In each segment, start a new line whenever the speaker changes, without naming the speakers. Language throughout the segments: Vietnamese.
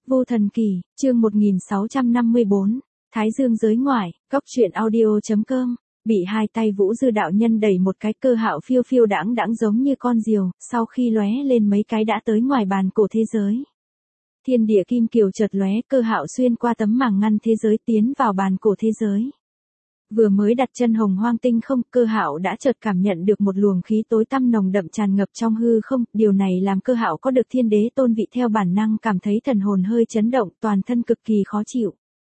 Vô Thần Kỳ, chương 1654, Thái Dương giới ngoại, góc truyện audio.com, bị hai tay Vũ Dư đạo nhân đẩy một cái, Cơ Hạo phiêu phiêu đãng đãng giống như con diều, sau khi lóe lên mấy cái đã tới ngoài bàn cổ thế giới. Thiên địa kim kiều chợt lóe, Cơ Hạo xuyên qua tấm màng ngăn thế giới tiến vào bàn cổ thế giới. Vừa mới đặt chân hồng hoang tinh không, Cơ Hạo đã chợt cảm nhận được một luồng khí tối tăm nồng đậm tràn ngập trong hư không, điều này làm Cơ Hạo có được thiên đế tôn vị, theo bản năng cảm thấy thần hồn hơi chấn động, toàn thân cực kỳ khó chịu.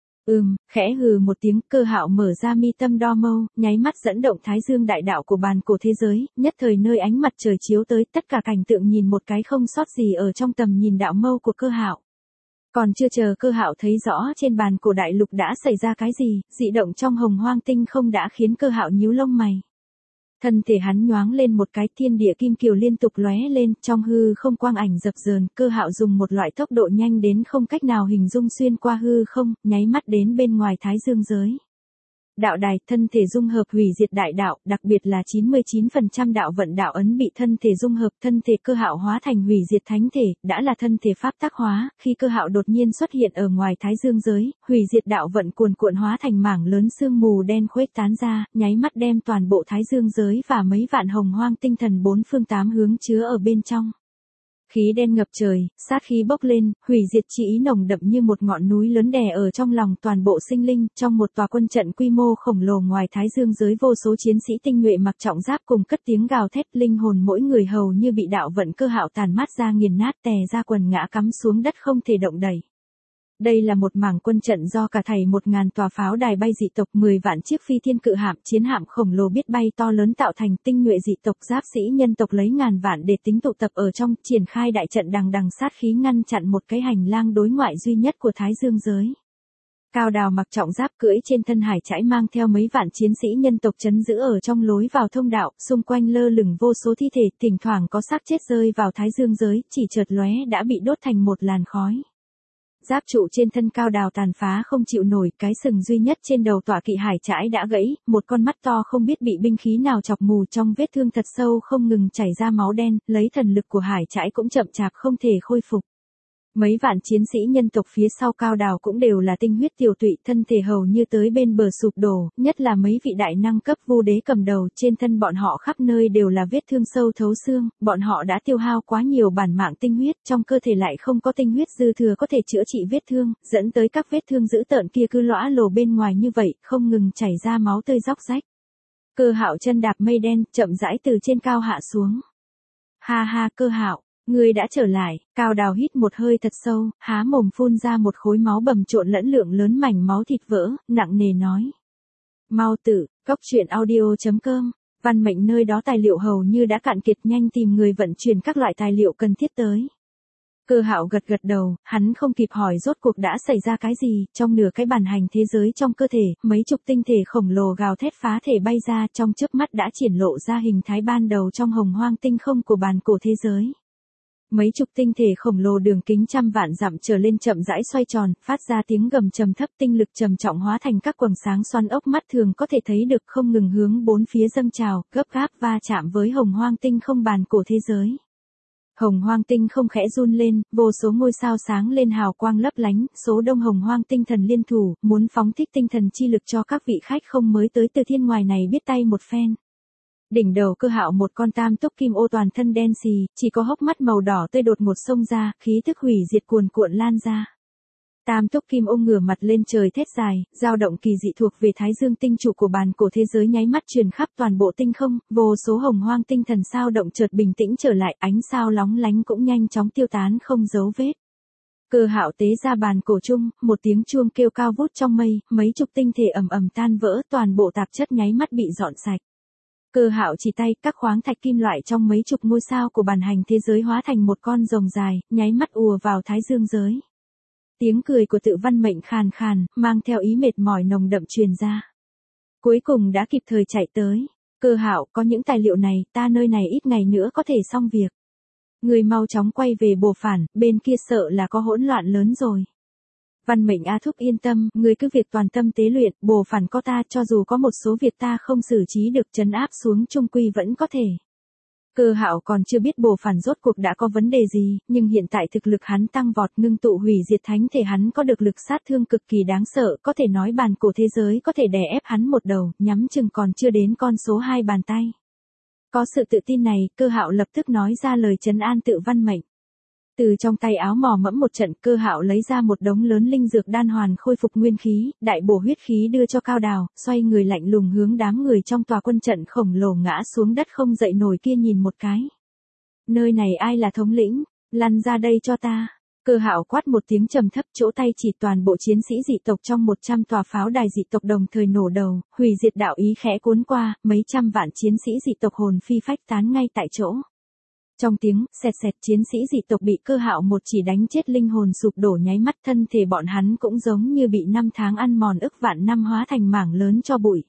Khẽ hừ một tiếng, Cơ Hạo mở ra mi tâm đo mâu, nháy mắt dẫn động Thái Dương đại đạo của bàn cổ thế giới, nhất thời nơi ánh mặt trời chiếu tới, tất cả cảnh tượng nhìn một cái không sót gì ở trong tầm nhìn đạo mâu của Cơ Hạo. Còn chưa chờ Cơ Hạo thấy rõ trên bàn cổ đại lục đã xảy ra cái gì, dị động trong hồng hoang tinh không đã khiến Cơ Hạo nhíu lông mày. Thân thể hắn nhoáng lên một cái, thiên địa kim kiều liên tục lóe lên, trong hư không quang ảnh dập dờn, Cơ Hạo dùng một loại tốc độ nhanh đến không cách nào hình dung xuyên qua hư không, nháy mắt đến bên ngoài Thái Dương giới. Đạo đài, thân thể dung hợp hủy diệt đại đạo, đặc biệt là 99% đạo vận đạo ấn bị thân thể dung hợp, thân thể Cơ Hạo hóa thành hủy diệt thánh thể, đã là thân thể pháp tắc hóa, khi Cơ Hạo đột nhiên xuất hiện ở ngoài Thái Dương giới, hủy diệt đạo vận cuồn cuộn hóa thành mảng lớn sương mù đen khuếch tán ra, nháy mắt đem toàn bộ Thái Dương giới và mấy vạn hồng hoang tinh thần bốn phương tám hướng chứa ở bên trong. Khí đen ngập trời, sát khí bốc lên, hủy diệt chi ý nồng đậm như một ngọn núi lớn đè ở trong lòng toàn bộ sinh linh, trong một tòa quân trận quy mô khổng lồ ngoài Thái Dương giới, vô số chiến sĩ tinh nhuệ mặc trọng giáp cùng cất tiếng gào thét, linh hồn mỗi người hầu như bị đạo vận Cơ Hạo tàn mát ra nghiền nát, tè ra quần ngã cắm xuống đất không thể động đậy. Đây là một mảng quân trận do cả thảy 1000 tòa pháo đài bay dị tộc, 10 vạn chiếc phi thiên cự hạm, chiến hạm khổng lồ biết bay to lớn tạo thành, tinh nhuệ dị tộc, giáp sĩ nhân tộc lấy ngàn vạn để tính tụ tập ở trong, triển khai đại trận đằng đằng sát khí ngăn chặn một cái hành lang đối ngoại duy nhất của Thái Dương giới. Cao Đào mặc trọng giáp cưỡi trên thân hải trãi mang theo mấy vạn chiến sĩ nhân tộc trấn giữ ở trong lối vào thông đạo, xung quanh lơ lửng vô số thi thể, thỉnh thoảng có xác chết rơi vào Thái Dương giới, chỉ chợt lóe đã bị đốt thành một làn khói. Giáp trụ trên thân Cao Đào tàn phá không chịu nổi, cái sừng duy nhất trên đầu tọa kỵ hải trãi đã gãy, một con mắt to không biết bị binh khí nào chọc mù, trong vết thương thật sâu không ngừng chảy ra máu đen, lấy thần lực của hải trãi cũng chậm chạp không thể khôi phục. Mấy vạn chiến sĩ nhân tộc phía sau Cao Đào cũng đều là tinh huyết tiều tụy, thân thể hầu như tới bên bờ sụp đổ, nhất là mấy vị đại năng cấp vu đế cầm đầu, trên thân bọn họ khắp nơi đều là vết thương sâu thấu xương, bọn họ đã tiêu hao quá nhiều bản mạng tinh huyết, trong cơ thể lại không có tinh huyết dư thừa có thể chữa trị vết thương, dẫn tới các vết thương dữ tợn kia cứ lõa lồ bên ngoài như vậy, không ngừng chảy ra máu tươi róc rách. Cơ Hạo chân đạp mây đen, chậm rãi từ trên cao hạ xuống. Ha ha, Cơ Hạo, ngươi đã trở lại. Cao Đào hít một hơi thật sâu, há mồm phun ra một khối máu bầm trộn lẫn lượng lớn mảnh máu thịt vỡ, nặng nề nói. Mau tự, góc truyện audio.com, văn mệnh nơi đó tài liệu hầu như đã cạn kiệt, nhanh tìm người vận chuyển các loại tài liệu cần thiết tới. Cơ Hạo gật gật đầu, hắn không kịp hỏi rốt cuộc đã xảy ra cái gì, trong nửa cái bản hành thế giới trong cơ thể, mấy chục tinh thể khổng lồ gào thét phá thể bay ra, trong chớp mắt đã triển lộ ra hình thái ban đầu trong hồng hoang tinh không của bàn cổ thế giới. Mấy chục tinh thể khổng lồ đường kính trăm vạn dặm trở lên chậm rãi xoay tròn, phát ra tiếng gầm trầm thấp, tinh lực trầm trọng hóa thành các quầng sáng xoắn ốc mắt thường có thể thấy được, không ngừng hướng bốn phía dâng trào, gấp gáp va chạm với hồng hoang tinh không bàn cổ thế giới. Hồng hoang tinh không khẽ run lên, vô số ngôi sao sáng lên hào quang lấp lánh, số đông hồng hoang tinh thần liên thủ, muốn phóng thích tinh thần chi lực cho các vị khách không mới tới từ thiên ngoài này biết tay một phen. Đỉnh đầu Cơ Hạo một con tam túc kim ô toàn thân đen xì, chỉ có hốc mắt màu đỏ tươi đột ngột xông ra, khí thức hủy diệt cuồn cuộn lan ra. Tam túc kim ô ngửa mặt lên trời thét dài, dao động kỳ dị thuộc về Thái Dương tinh trụ của bàn cổ thế giới nháy mắt truyền khắp toàn bộ tinh không, vô số hồng hoang tinh thần sao động chợt bình tĩnh trở lại, ánh sao lóng lánh cũng nhanh chóng tiêu tán không dấu vết. Cơ Hạo tế ra bàn cổ chung, một tiếng chuông kêu cao vút trong mây, mấy chục tinh thể ầm ầm tan vỡ, toàn bộ tạp chất nháy mắt bị dọn sạch. Cơ Hạo chỉ tay, các khoáng thạch kim loại trong mấy chục ngôi sao của bản hành thế giới hóa thành một con rồng dài, nháy mắt ùa vào Thái Dương giới. Tiếng cười của Tự Văn Mệnh khàn khàn, mang theo ý mệt mỏi nồng đậm truyền ra. Cuối cùng đã kịp thời chạy tới. Cơ Hạo, có những tài liệu này, ta nơi này ít ngày nữa có thể xong việc. Người mau chóng quay về Bồ Phản, bên kia sợ là có hỗn loạn lớn rồi. Văn Mệnh A Thúc yên tâm, người cứ việc toàn tâm tế luyện, Bồ Phản có ta, cho dù có một số việc ta không xử trí được trấn áp xuống trung quy vẫn có thể. Cơ Hạo còn chưa biết Bồ Phản rốt cuộc đã có vấn đề gì, nhưng hiện tại thực lực hắn tăng vọt, ngưng tụ hủy diệt thánh thể hắn có được lực sát thương cực kỳ đáng sợ, có thể nói bàn cổ thế giới có thể đè ép hắn một đầu, nhắm chừng còn chưa đến con số 2 bàn tay. Có sự tự tin này, Cơ Hạo lập tức nói ra lời trấn an tự văn mệnh. Từ trong tay áo mò mẫm một trận, Cơ Hạo lấy ra một đống lớn linh dược đan hoàn khôi phục nguyên khí, đại bổ huyết khí đưa cho Cao Đào, xoay người lạnh lùng hướng đám người trong tòa quân trận khổng lồ ngã xuống đất không dậy nổi kia nhìn một cái. Nơi này ai là thống lĩnh? Lăn ra đây cho ta. Cơ Hạo quát một tiếng trầm thấp, chỗ tay chỉ toàn bộ chiến sĩ dị tộc trong 100 tòa pháo đài dị tộc đồng thời nổ đầu, hủy diệt đạo ý khẽ cuốn qua, mấy trăm vạn chiến sĩ dị tộc hồn phi phách tán ngay tại chỗ. Trong tiếng xẹt xẹt, chiến sĩ dị tộc bị Cơ Hạo một chỉ đánh chết, linh hồn sụp đổ nháy mắt, thân thể bọn hắn cũng giống như bị năm tháng ăn mòn ức vạn năm hóa thành mảng lớn cho bụi.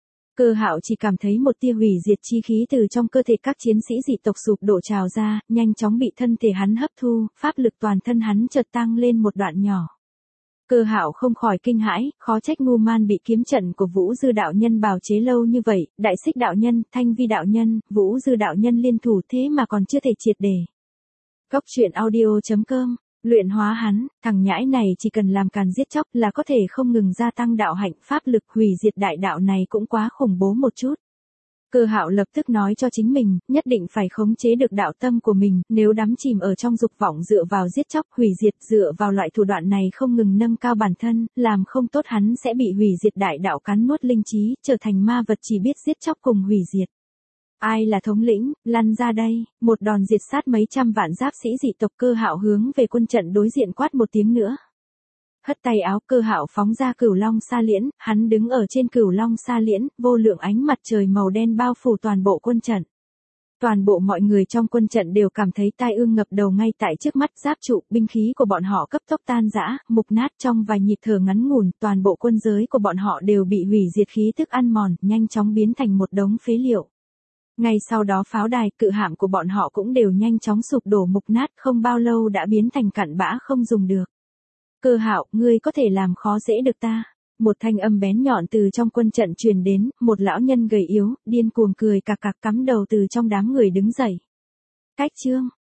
Cơ Hạo chỉ cảm thấy một tia hủy diệt chi khí từ trong cơ thể các chiến sĩ dị tộc sụp đổ trào ra, nhanh chóng bị thân thể hắn hấp thu, pháp lực toàn thân hắn chợt tăng lên một đoạn nhỏ. Cơ Hạo không khỏi kinh hãi, khó trách Ngu Man bị kiếm trận của Vũ Dư đạo nhân bào chế lâu như vậy, Đại Xích đạo nhân, Thanh Vi đạo nhân, Vũ Dư đạo nhân liên thủ thế mà còn chưa thể triệt để. Góc truyện audio.com, luyện hóa hắn, thằng nhãi này chỉ cần làm càn giết chóc là có thể không ngừng gia tăng đạo hạnh, pháp lực hủy diệt đại đạo này cũng quá khủng bố một chút. Cơ Hạo lập tức nói cho chính mình, nhất định phải khống chế được đạo tâm của mình, nếu đắm chìm ở trong dục vọng dựa vào giết chóc hủy diệt, dựa vào loại thủ đoạn này không ngừng nâng cao bản thân, làm không tốt hắn sẽ bị hủy diệt đại đạo cắn nuốt linh trí, trở thành ma vật chỉ biết giết chóc cùng hủy diệt. Ai là thống lĩnh, lăn ra đây, một đòn diệt sát mấy trăm vạn giáp sĩ dị tộc. Cơ Hạo hướng về quân trận đối diện quát một tiếng nữa. Hất tay áo, Cơ Hạo phóng ra Cửu Long Sa Liễn, hắn đứng ở trên Cửu Long Sa Liễn, vô lượng ánh mặt trời màu đen bao phủ toàn bộ quân trận. Toàn bộ mọi người trong quân trận đều cảm thấy tai ương ngập đầu ngay tại trước mắt, giáp trụ, binh khí của bọn họ cấp tốc tan rã, mục nát trong vài nhịp thở ngắn ngủn, toàn bộ quân giới của bọn họ đều bị hủy diệt khí tức ăn mòn, nhanh chóng biến thành một đống phế liệu. Ngay sau đó pháo đài, cự hạm của bọn họ cũng đều nhanh chóng sụp đổ mục nát, không bao lâu đã biến thành cặn bã không dùng được. Cơ Hạo, ngươi có thể làm khó dễ được ta. Một thanh âm bén nhọn từ trong quân trận truyền đến, một lão nhân gầy yếu, điên cuồng cười cạc cạc cắm đầu từ trong đám người đứng dậy. Cách chương,